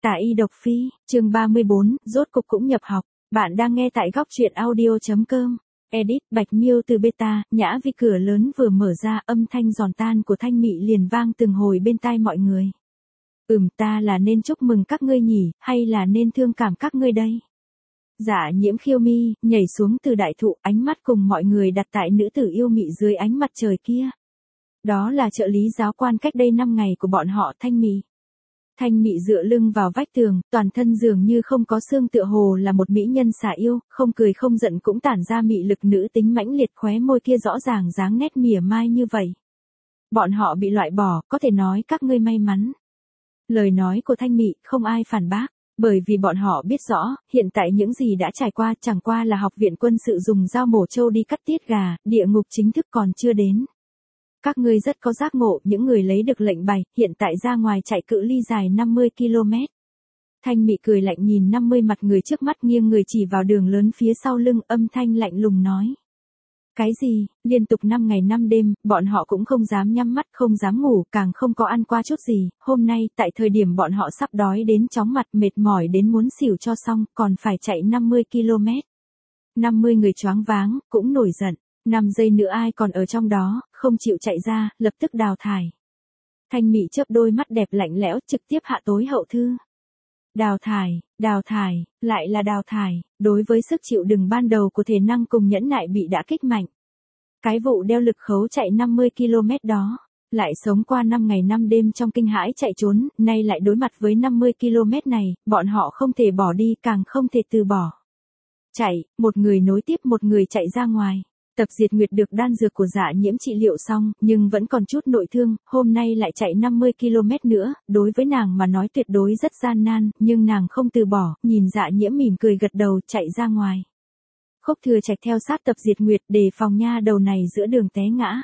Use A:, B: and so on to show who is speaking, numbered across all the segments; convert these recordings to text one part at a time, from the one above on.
A: Tả y độc phi, chương 34, rốt cục cũng nhập học. Bạn đang nghe tại góc truyện audio.com. Edit, Bạch Miêu từ beta, Nhã Vi cửa lớn vừa mở ra, âm thanh giòn tan của Thanh Mị liền vang từng hồi bên tai mọi người. Ta là nên chúc mừng các ngươi nhỉ, hay là nên thương cảm các ngươi đây? Dạ Nhiễm khiêu mi, nhảy xuống từ đại thụ, ánh mắt cùng mọi người đặt tại nữ tử yêu mị dưới ánh mặt trời kia. Đó là trợ lý giáo quan cách đây 5 ngày của bọn họ Thanh Mị. Thanh Mị dựa lưng vào vách tường, toàn thân dường như không có xương, tựa hồ là một mỹ nhân xả yêu, không cười không giận cũng tản ra mị lực nữ tính mãnh liệt, khóe môi kia rõ ràng dáng nét mỉa mai như vậy. Bọn họ bị loại bỏ, có thể nói các ngươi may mắn. Lời nói của Thanh Mị không ai phản bác, bởi vì bọn họ biết rõ, hiện tại những gì đã trải qua chẳng qua là học viện quân sự dùng dao mổ trâu đi cắt tiết gà, địa ngục chính thức còn chưa đến. Các ngươi rất có giác ngộ, những người lấy được lệnh bài, hiện tại ra ngoài chạy cự ly dài 50 km. Thanh Mị cười lạnh nhìn 50 mặt người trước mắt, nghiêng người chỉ vào đường lớn phía sau lưng, âm thanh lạnh lùng nói. Cái gì, liên tục 5 ngày 5 đêm, bọn họ cũng không dám nhắm mắt, không dám ngủ, càng không có ăn qua chút gì, hôm nay, tại thời điểm bọn họ sắp đói đến chóng mặt, mệt mỏi đến muốn xỉu cho xong, còn phải chạy 50 km. 50 người choáng váng, cũng nổi giận. 5 giây nữa ai còn ở trong đó, không chịu chạy ra, lập tức đào thải. Thanh Mị chớp đôi mắt đẹp lạnh lẽo, trực tiếp hạ tối hậu thư. Đào thải, lại là đào thải, đối với sức chịu đựng ban đầu của thể năng cùng nhẫn nại bị đã kích mạnh. Cái vụ đeo lực khấu chạy 50 km đó, lại sống qua 5 ngày 5 đêm trong kinh hãi chạy trốn, nay lại đối mặt với 50 km này, bọn họ không thể bỏ đi, càng không thể từ bỏ. Chạy, một người nối tiếp một người chạy ra ngoài. Tập Diệt Nguyệt được đan dược của Dạ Nhiễm trị liệu xong, nhưng vẫn còn chút nội thương, hôm nay lại chạy 50 km nữa, đối với nàng mà nói tuyệt đối rất gian nan, nhưng nàng không từ bỏ, nhìn Dạ Nhiễm mỉm cười gật đầu, chạy ra ngoài. Khúc Thừa Trạch theo sát Tập Diệt Nguyệt, đề phòng nha đầu này giữa đường té ngã.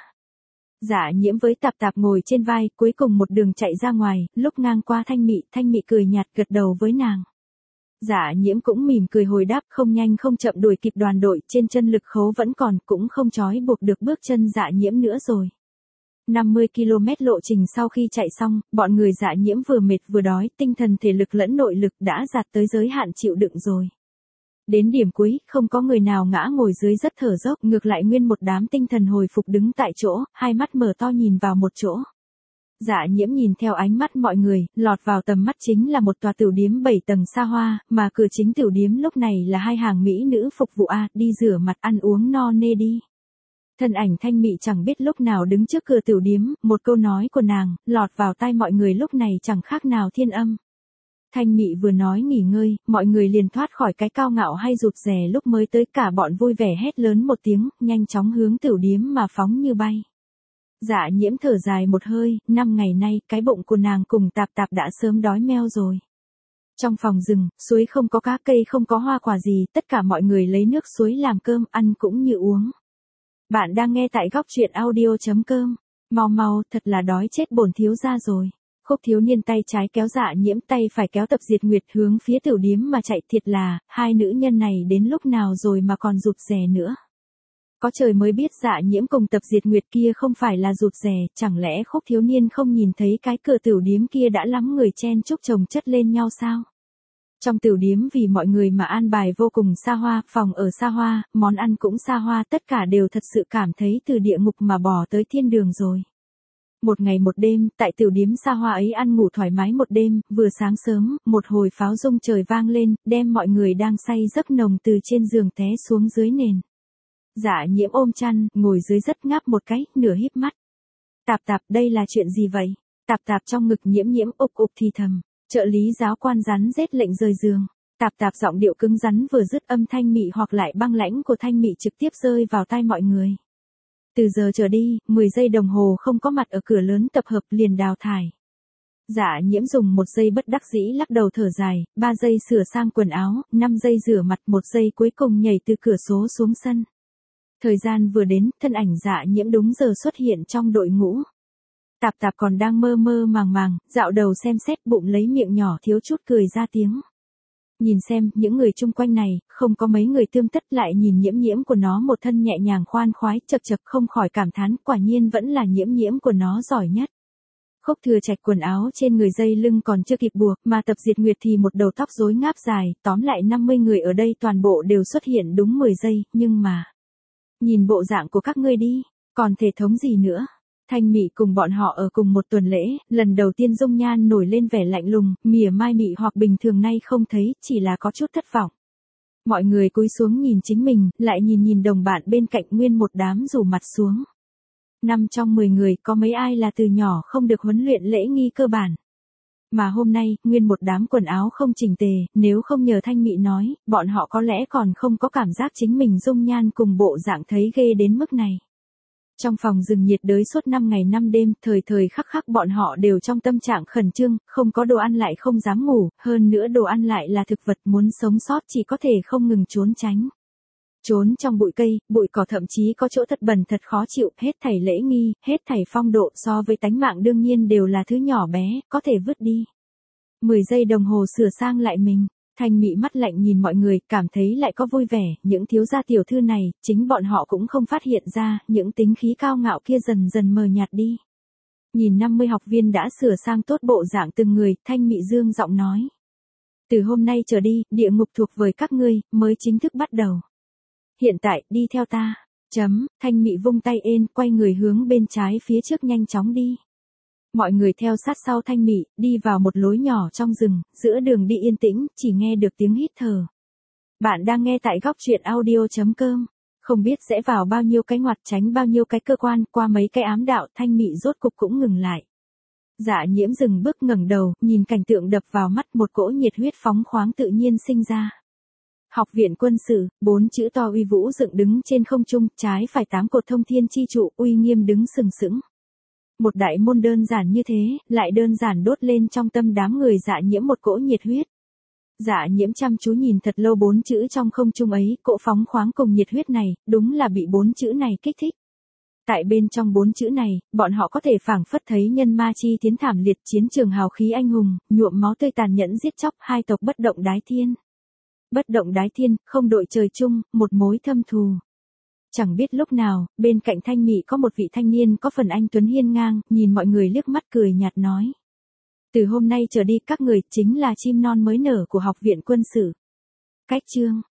A: Dạ Nhiễm với Tạp Tạp ngồi trên vai, cuối cùng một đường chạy ra ngoài, lúc ngang qua Thanh Mị cười nhạt gật đầu với nàng. Dạ Nhiễm cũng mỉm cười hồi đáp, không nhanh không chậm đuổi kịp đoàn đội, trên chân lực khấu vẫn còn, cũng không trói buộc được bước chân Dạ Nhiễm nữa rồi. 50 km lộ trình sau khi chạy xong, bọn người Dạ Nhiễm vừa mệt vừa đói, tinh thần thể lực lẫn nội lực đã đạt tới giới hạn chịu đựng rồi. Đến điểm cuối, không có người nào ngã ngồi dưới rất thở dốc, ngược lại nguyên một đám tinh thần hồi phục đứng tại chỗ, hai mắt mở to nhìn vào một chỗ. Dạ Nhiễm nhìn theo ánh mắt mọi người, lọt vào tầm mắt chính là một tòa tiểu điếm 7 tầng xa hoa, mà cửa chính tiểu điếm lúc này là 2 hàng mỹ nữ phục vụ đi rửa mặt ăn uống no nê đi. Thân ảnh Thanh Mị chẳng biết lúc nào đứng trước cửa tiểu điếm, một câu nói của nàng, lọt vào tai mọi người lúc này chẳng khác nào thiên âm. Thanh Mị vừa nói nghỉ ngơi, mọi người liền thoát khỏi cái cao ngạo hay rụt rè lúc mới tới, cả bọn vui vẻ hét lớn một tiếng, nhanh chóng hướng tiểu điếm mà phóng như bay. Dạ Nhiễm thở dài một hơi, 5 ngày nay, cái bụng của nàng cùng Tạp Tạp đã sớm đói meo rồi. Trong phòng rừng, suối không có cá, cây không có hoa quả gì, tất cả mọi người lấy nước suối làm cơm, ăn cũng như uống. Bạn đang nghe tại góc truyện audio.com. Mau, thật là đói chết bổn thiếu gia rồi. Khúc thiếu niên tay trái kéo Dạ Nhiễm, tay phải kéo Tập Diệt Nguyệt hướng phía tiểu điếm mà chạy, thiệt là, hai nữ nhân này đến lúc nào rồi mà còn rụt rè nữa. Có trời mới biết Dạ Nhiễm cùng Tập Diệt Nguyệt kia không phải là rụt rè, chẳng lẽ Khúc thiếu niên không nhìn thấy cái cửa tiểu điếm kia đã lắm người chen chúc chồng chất lên nhau sao? Trong tiểu điếm vì mọi người mà an bài vô cùng xa hoa, phòng ở xa hoa, món ăn cũng xa hoa, tất cả đều thật sự cảm thấy từ địa ngục mà bỏ tới thiên đường rồi. Một ngày một đêm, tại tiểu điếm xa hoa ấy ăn ngủ thoải mái một đêm, vừa sáng sớm, một hồi pháo rung trời vang lên, đem mọi người đang say giấc nồng từ trên giường té xuống dưới nền. Dạ Nhiễm ôm chăn, ngồi dưới rất ngáp một cái, nửa híp mắt. Tạp, đây là chuyện gì vậy? Tạp trong ngực Nhiễm ục thì thầm. Trợ lý giáo quan rắn rết lệnh rời giường. Tạp giọng điệu cứng rắn vừa dứt, âm thanh mị hoặc lại băng lãnh của Thanh Mị trực tiếp rơi vào tai mọi người. Từ giờ trở đi, 10 giây đồng hồ không có mặt ở cửa lớn tập hợp liền đào thải. Dạ Nhiễm dùng 1 giây bất đắc dĩ lắc đầu thở dài, 3 giây sửa sang quần áo, 5 giây rửa mặt, 1 giây cuối cùng nhảy từ cửa sổ xuống sân. Thời gian vừa đến, thân ảnh Dạ Nhiễm đúng giờ xuất hiện trong đội ngũ. Tạp còn đang mơ màng, dạo đầu xem xét, bụng lấy miệng nhỏ thiếu chút cười ra tiếng. Nhìn xem, những người chung quanh này, không có mấy người tươm tất, lại nhìn Nhiễm của nó một thân nhẹ nhàng khoan khoái, chật không khỏi cảm thán, quả nhiên vẫn là Nhiễm của nó giỏi nhất. Khúc Thừa Trạch quần áo trên người dây lưng còn chưa kịp buộc, mà Tập Diệt Nguyệt thì một đầu tóc rối ngáp dài, tóm lại 50 người ở đây toàn bộ đều xuất hiện đúng 10 giây, nhưng mà... Nhìn bộ dạng của các ngươi đi, còn thể thống gì nữa? Thanh Mị cùng bọn họ ở cùng một tuần lễ, lần đầu tiên dung nhan nổi lên vẻ lạnh lùng, mỉa mai Mị hoặc bình thường nay không thấy, chỉ là có chút thất vọng. Mọi người cúi xuống nhìn chính mình, lại nhìn đồng bạn bên cạnh, nguyên một đám rủ mặt xuống. 5 trong 10 người có mấy ai là từ nhỏ không được huấn luyện lễ nghi cơ bản. Mà hôm nay, nguyên một đám quần áo không chỉnh tề, nếu không nhờ Thanh Mị nói, bọn họ có lẽ còn không có cảm giác chính mình dung nhan cùng bộ dạng thấy ghê đến mức này. Trong phòng rừng nhiệt đới suốt 5 ngày 5 đêm, thời thời khắc khắc bọn họ đều trong tâm trạng khẩn trương, không có đồ ăn lại không dám ngủ, hơn nữa đồ ăn lại là thực vật, muốn sống sót chỉ có thể không ngừng trốn tránh. Trốn trong bụi cây, bụi cỏ, thậm chí có chỗ thật bẩn thật khó chịu, hết thảy lễ nghi, hết thảy phong độ so với tánh mạng đương nhiên đều là thứ nhỏ bé, có thể vứt đi. 10 giây đồng hồ sửa sang lại mình. Thanh Mị mắt lạnh nhìn mọi người, cảm thấy lại có vui vẻ, những thiếu gia tiểu thư này, chính bọn họ cũng không phát hiện ra, những tính khí cao ngạo kia dần dần mờ nhạt đi. Nhìn 50 học viên đã sửa sang tốt bộ dạng từng người, Thanh Mị dương giọng nói. Từ hôm nay trở đi, địa ngục thuộc về các ngươi, mới chính thức bắt đầu. Hiện tại, đi theo ta. Thanh Mị vung tay ên, quay người hướng bên trái phía trước nhanh chóng đi. Mọi người theo sát sau Thanh Mị, đi vào một lối nhỏ trong rừng, giữa đường đi yên tĩnh, chỉ nghe được tiếng hít thở. Bạn đang nghe tại góc truyện audio.com. Không biết sẽ vào bao nhiêu cái ngoặt, tránh bao nhiêu cái cơ quan, qua mấy cái ám đạo, Thanh Mị rốt cục cũng ngừng lại. Dạ Nhiễm dừng bước, ngẩng đầu, nhìn cảnh tượng đập vào mắt, một cỗ nhiệt huyết phóng khoáng tự nhiên sinh ra. Học viện quân sự, 4 chữ to uy vũ dựng đứng trên không trung, trái phải 8 cột thông thiên chi trụ, uy nghiêm đứng sừng sững. Một đại môn đơn giản như thế, lại đơn giản đốt lên trong tâm đám người Dạ Nhiễm một cỗ nhiệt huyết. Dạ Nhiễm chăm chú nhìn thật lâu 4 chữ trong không trung ấy, cỗ phóng khoáng cùng nhiệt huyết này, đúng là bị 4 chữ này kích thích. Tại bên trong 4 chữ này, bọn họ có thể phảng phất thấy nhân ma chi tiến thảm liệt, chiến trường hào khí anh hùng, nhuộm máu tươi tàn nhẫn giết chóc, hai tộc bất động đái thiên. Bất động đái thiên, không đội trời chung, một mối thâm thù. Chẳng biết lúc nào, bên cạnh Thanh Mị có một vị thanh niên có phần anh tuấn hiên ngang, nhìn mọi người liếc mắt cười nhạt nói. Từ hôm nay trở đi các người chính là chim non mới nở của học viện quân sự. Cách chương.